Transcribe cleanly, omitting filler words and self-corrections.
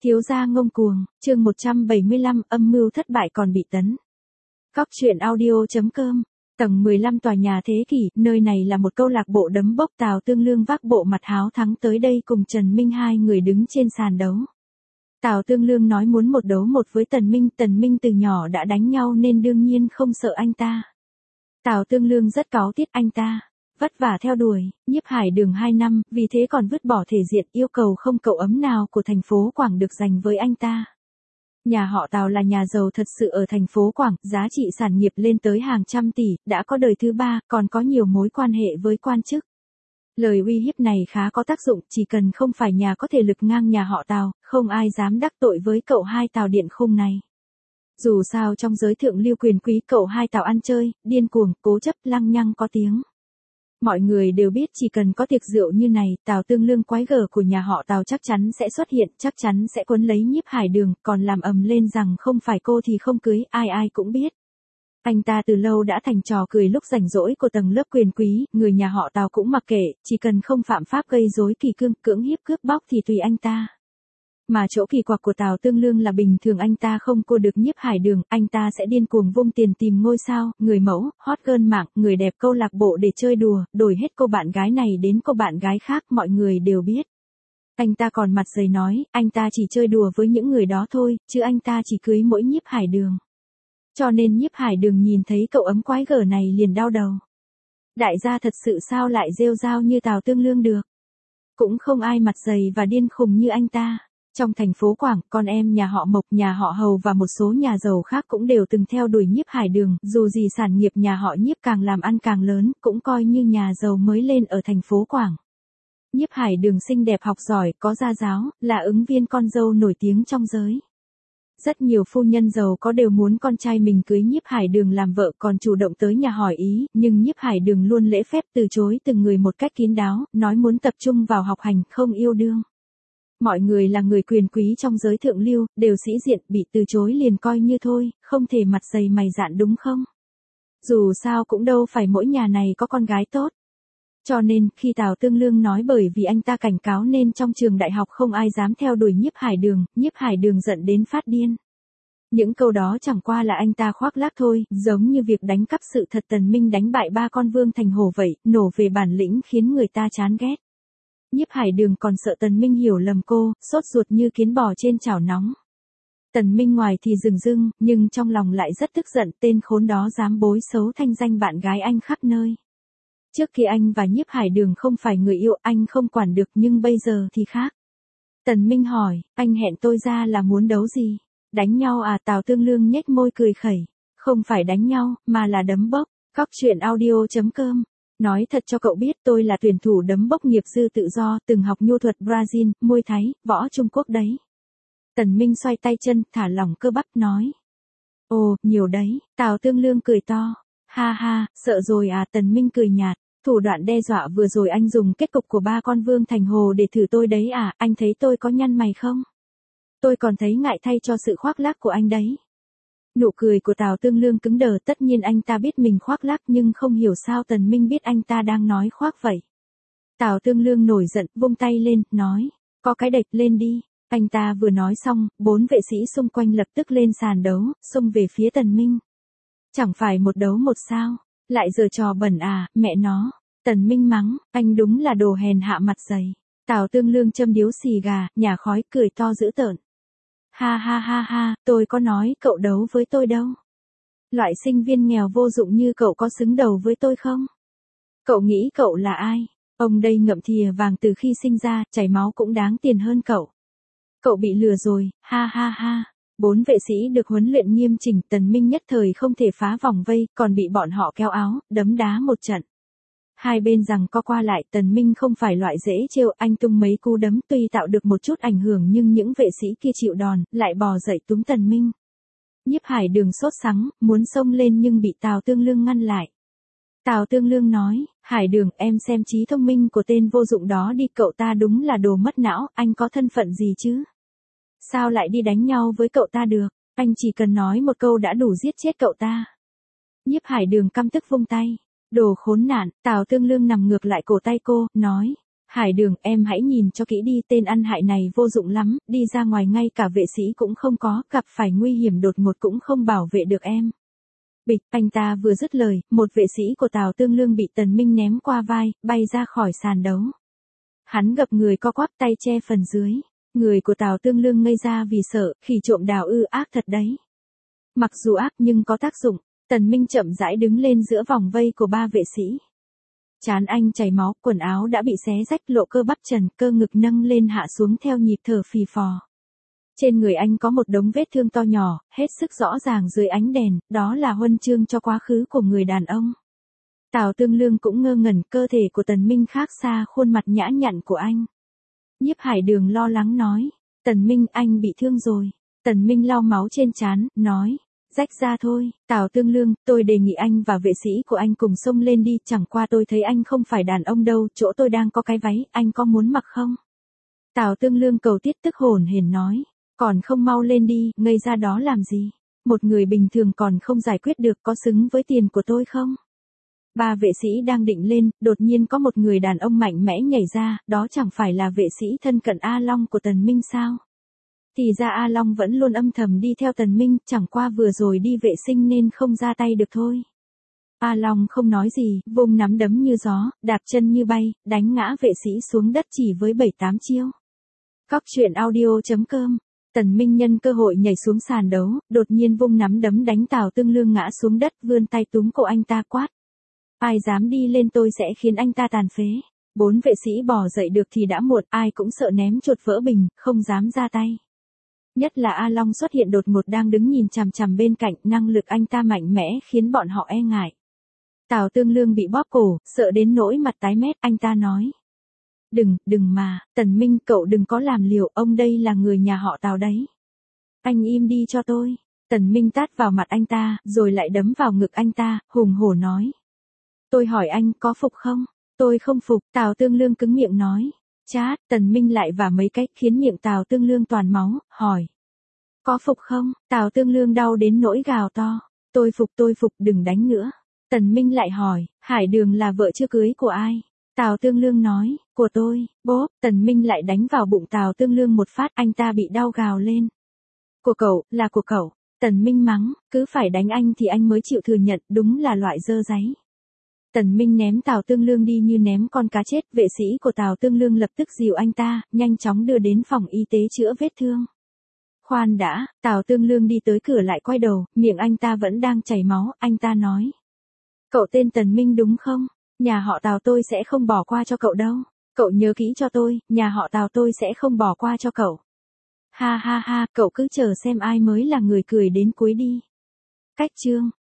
Thiếu gia ngông cuồng, chương 175, âm mưu thất bại còn bị tấn. Cóc truyện audio.com. Tầng 15 tòa nhà thế kỷ, nơi này là một câu lạc bộ đấm bốc. Tào Tương Lương vác bộ mặt háo thắng tới đây cùng Trần Minh hai người đứng trên sàn đấu. Tào Tương Lương nói muốn một đấu một với Tần Minh từ nhỏ đã đánh nhau nên đương nhiên không sợ anh ta. Tào Tương Lương rất cáu tiết anh ta. Vất vả theo đuổi, Nhiếp Hải Đường 2 năm, vì thế còn vứt bỏ thể diện yêu cầu không cậu ấm nào của thành phố Quảng được dành với anh ta. Nhà họ Tào là nhà giàu thật sự ở thành phố Quảng, giá trị sản nghiệp lên tới hàng trăm tỷ, đã có đời thứ ba, còn có nhiều mối quan hệ với quan chức. Lời uy hiếp này khá có tác dụng, chỉ cần không phải nhà có thể lực ngang nhà họ Tào, không ai dám đắc tội với cậu hai Tào Điện Khung này. Dù sao trong giới thượng lưu quyền quý cậu hai Tào ăn chơi, điên cuồng, cố chấp, lăng nhăng có tiếng. Mọi người đều biết chỉ cần có tiệc rượu như này, Tào Tương Lương quái gở của nhà họ Tào chắc chắn sẽ xuất hiện, chắc chắn sẽ quấn lấy Nhiếp Hải Đường, còn làm ầm lên rằng không phải cô thì không cưới, ai ai cũng biết. Anh ta từ lâu đã thành trò cười lúc rảnh rỗi của tầng lớp quyền quý, người nhà họ Tào cũng mặc kệ, chỉ cần không phạm pháp gây rối kỳ cương, cưỡng hiếp cướp bóc thì tùy anh ta. Mà chỗ kỳ quặc của Tào Tương Lương là bình thường anh ta không cua được Nhiếp Hải Đường, anh ta sẽ điên cuồng vung tiền tìm ngôi sao, người mẫu, hot girl mạng, người đẹp câu lạc bộ để chơi đùa, đổi hết cô bạn gái này đến cô bạn gái khác, mọi người đều biết. Anh ta còn mặt dày nói, anh ta chỉ chơi đùa với những người đó thôi, chứ anh ta chỉ cưới mỗi Nhiếp Hải Đường. Cho nên Nhiếp Hải Đường nhìn thấy cậu ấm quái gở này liền đau đầu. Đại gia thật sự sao lại rêu rao như Tào Tương Lương được. Cũng không ai mặt dày và điên khùng như anh ta. Trong thành phố Quảng, con em nhà họ Mộc, nhà họ Hầu và một số nhà giàu khác cũng đều từng theo đuổi Nhiếp Hải Đường, dù gì sản nghiệp nhà họ Nhiếp càng làm ăn càng lớn, cũng coi như nhà giàu mới lên ở thành phố Quảng. Nhiếp Hải Đường xinh đẹp học giỏi, có gia giáo, là ứng viên con dâu nổi tiếng trong giới. Rất nhiều phu nhân giàu có đều muốn con trai mình cưới Nhiếp Hải Đường làm vợ, còn chủ động tới nhà hỏi ý, nhưng Nhiếp Hải Đường luôn lễ phép từ chối từng người một cách kín đáo, nói muốn tập trung vào học hành, không yêu đương. Mọi người là người quyền quý trong giới thượng lưu, đều sĩ diện, bị từ chối liền coi như thôi, không thể mặt dày mày dạn đúng không? Dù sao cũng đâu phải mỗi nhà này có con gái tốt. Cho nên, khi Tào Tương Lương nói bởi vì anh ta cảnh cáo nên trong trường đại học không ai dám theo đuổi Nhiếp Hải Đường giận đến phát điên. Những câu đó chẳng qua là anh ta khoác lác thôi, giống như việc đánh cắp sự thật Tần Minh đánh bại ba con vương thành hổ vậy, nổ về bản lĩnh khiến người ta chán ghét. Nhiếp Hải Đường còn sợ Tần Minh hiểu lầm cô, sốt ruột như kiến bò trên chảo nóng. Tần Minh ngoài thì dửng dưng, nhưng trong lòng lại rất tức giận, tên khốn đó dám bối xấu thanh danh bạn gái anh khắp nơi. Trước khi anh và Nhiếp Hải Đường không phải người yêu, anh không quản được, nhưng bây giờ thì khác. Tần Minh hỏi, anh hẹn tôi ra là muốn đấu gì? Đánh nhau à? Tào Tương Lương nhếch môi cười khẩy. Không phải đánh nhau, mà là đấm bốc. Cóc truyện audio.com. Nói thật cho cậu biết tôi là tuyển thủ đấm bốc nghiệp dư tự do, từng học nhu thuật Brazil, Muay Thái, võ Trung Quốc đấy. Tần Minh xoay tay chân, thả lỏng cơ bắp nói. Ồ, nhiều đấy, Tào Tương Lương cười to. Ha ha, sợ rồi à? Tần Minh cười nhạt. Thủ đoạn đe dọa vừa rồi anh dùng kết cục của ba con vương thành hồ để thử tôi đấy à? Anh thấy tôi có nhăn mày không? Tôi còn thấy ngại thay cho sự khoác lác của anh đấy. Nụ cười của Tào Tương Lương cứng đờ, tất nhiên anh ta biết mình khoác lác nhưng không hiểu sao Tần Minh biết anh ta đang nói khoác vậy. Tào Tương Lương nổi giận, vung tay lên, nói, có cái đệch lên đi. Anh ta vừa nói xong, 4 vệ sĩ xung quanh lập tức lên sàn đấu, xông về phía Tần Minh. Chẳng phải một đấu một sao, lại giở trò bẩn à, mẹ nó. Tần Minh mắng, anh đúng là đồ hèn hạ mặt dày. Tào Tương Lương châm điếu xì gà, nhả khói, cười to dữ tợn. Ha ha ha ha, tôi có nói cậu đấu với tôi đâu. Loại sinh viên nghèo vô dụng như cậu có xứng đầu với tôi không? Cậu nghĩ cậu là ai? Ông đây ngậm thìa vàng từ khi sinh ra, chảy máu cũng đáng tiền hơn cậu. Cậu bị lừa rồi, ha ha ha. 4 vệ sĩ được huấn luyện nghiêm chỉnh, Tần Minh nhất thời không thể phá vòng vây, còn bị bọn họ kéo áo, đấm đá một trận. Hai bên giằng co qua lại, Tần Minh không phải loại dễ trêu, anh tung mấy cú đấm tuy tạo được một chút ảnh hưởng nhưng những vệ sĩ kia chịu đòn, lại bò dậy túm Tần Minh. Nhiếp Hải Đường sốt sắng, muốn xông lên nhưng bị Tào Tương Lương ngăn lại. Tào Tương Lương nói, Hải Đường, em xem trí thông minh của tên vô dụng đó đi, cậu ta đúng là đồ mất não, anh có thân phận gì chứ? Sao lại đi đánh nhau với cậu ta được, anh chỉ cần nói một câu đã đủ giết chết cậu ta. Nhiếp Hải Đường căm tức vung tay. Đồ khốn nạn, Tào Tương Lương nằm ngược lại cổ tay cô, nói. Hải Đường, em hãy nhìn cho kỹ đi, tên ăn hại này vô dụng lắm, đi ra ngoài ngay cả vệ sĩ cũng không có, gặp phải nguy hiểm đột ngột cũng không bảo vệ được em. Bịch, anh ta vừa dứt lời, một vệ sĩ của Tào Tương Lương bị Tần Minh ném qua vai, bay ra khỏi sàn đấu. Hắn gập người co quắp tay che phần dưới. Người của Tào Tương Lương ngây ra vì sợ, khỉ trộm đào ác thật đấy. Mặc dù ác nhưng có tác dụng, Tần Minh chậm rãi đứng lên giữa vòng vây của ba vệ sĩ. Trán anh chảy máu, quần áo đã bị xé rách, lộ cơ bắp trần, cơ ngực nâng lên hạ xuống theo nhịp thở phì phò. Trên người anh có một đống vết thương to nhỏ, hết sức rõ ràng dưới ánh đèn, đó là huân chương cho quá khứ của người đàn ông. Tào Tương Lương cũng ngơ ngẩn, cơ thể của Tần Minh khác xa khuôn mặt nhã nhặn của anh. Nhiếp Hải Đường lo lắng nói, Tần Minh, anh bị thương rồi. Tần Minh lau máu trên trán, nói, rách ra thôi. Tào Tương Lương, tôi đề nghị anh và vệ sĩ của anh cùng xông lên đi, chẳng qua tôi thấy anh không phải đàn ông đâu, chỗ tôi đang có cái váy, anh có muốn mặc không? Tào Tương Lương cầu tiết tức hổn hển nói, còn không mau lên đi, ngây ra đó làm gì? Một người bình thường còn không giải quyết được, có xứng với tiền của tôi không? Ba vệ sĩ đang định lên, đột nhiên có một người đàn ông mạnh mẽ nhảy ra, đó chẳng phải là vệ sĩ thân cận A Long của Tần Minh sao? Thì ra A Long vẫn luôn âm thầm đi theo Tần Minh, chẳng qua vừa rồi đi vệ sinh nên không ra tay được thôi. A Long không nói gì, vung nắm đấm như gió, đạp chân như bay, đánh ngã vệ sĩ xuống đất chỉ với 7-8 chiêu. Cóc truyện audio.com. Tần Minh nhân cơ hội nhảy xuống sàn đấu, đột nhiên vung nắm đấm đánh Tào Tương Lương ngã xuống đất, vươn tay túm cổ anh ta quát. Ai dám đi lên tôi sẽ khiến anh ta tàn phế. 4 vệ sĩ bò dậy được thì đã muộn, ai cũng sợ ném chuột vỡ bình, không dám ra tay. Nhất là A Long xuất hiện đột ngột đang đứng nhìn chằm chằm bên cạnh, năng lực anh ta mạnh mẽ khiến bọn họ e ngại. Tào Tương Lương bị bóp cổ, sợ đến nỗi mặt tái mét, anh ta nói. Đừng mà, Tần Minh, cậu đừng có làm liều, ông đây là người nhà họ Tào đấy. Anh im đi cho tôi. Tần Minh tát vào mặt anh ta, rồi lại đấm vào ngực anh ta, hùng hổ nói. Tôi hỏi anh có phục không? Tôi không phục, Tào Tương Lương cứng miệng nói. Chát, Tần Minh lại vả mấy cách khiến miệng Tào Tương Lương toàn máu, hỏi. Có phục không? Tào Tương Lương đau đến nỗi gào to. Tôi phục, đừng đánh nữa. Tần Minh lại hỏi, Hải Đường là vợ chưa cưới của ai? Tào Tương Lương nói, của tôi. Bốp, Tần Minh lại đánh vào bụng Tào Tương Lương một phát, anh ta bị đau gào lên. Của cậu, là của cậu. Tần Minh mắng, cứ phải đánh anh thì anh mới chịu thừa nhận, đúng là loại dơ dáy. Tần Minh ném Tào Tương Lương đi như ném con cá chết, vệ sĩ của Tào Tương Lương lập tức dìu anh ta, nhanh chóng đưa đến phòng y tế chữa vết thương. Khoan đã, Tào Tương Lương đi tới cửa lại quay đầu, miệng anh ta vẫn đang chảy máu, anh ta nói. Cậu tên Tần Minh đúng không? Nhà họ Tào tôi sẽ không bỏ qua cho cậu đâu. Cậu nhớ kỹ cho tôi, nhà họ Tào tôi sẽ không bỏ qua cho cậu. Ha ha ha, cậu cứ chờ xem ai mới là người cười đến cuối đi. Cách chương.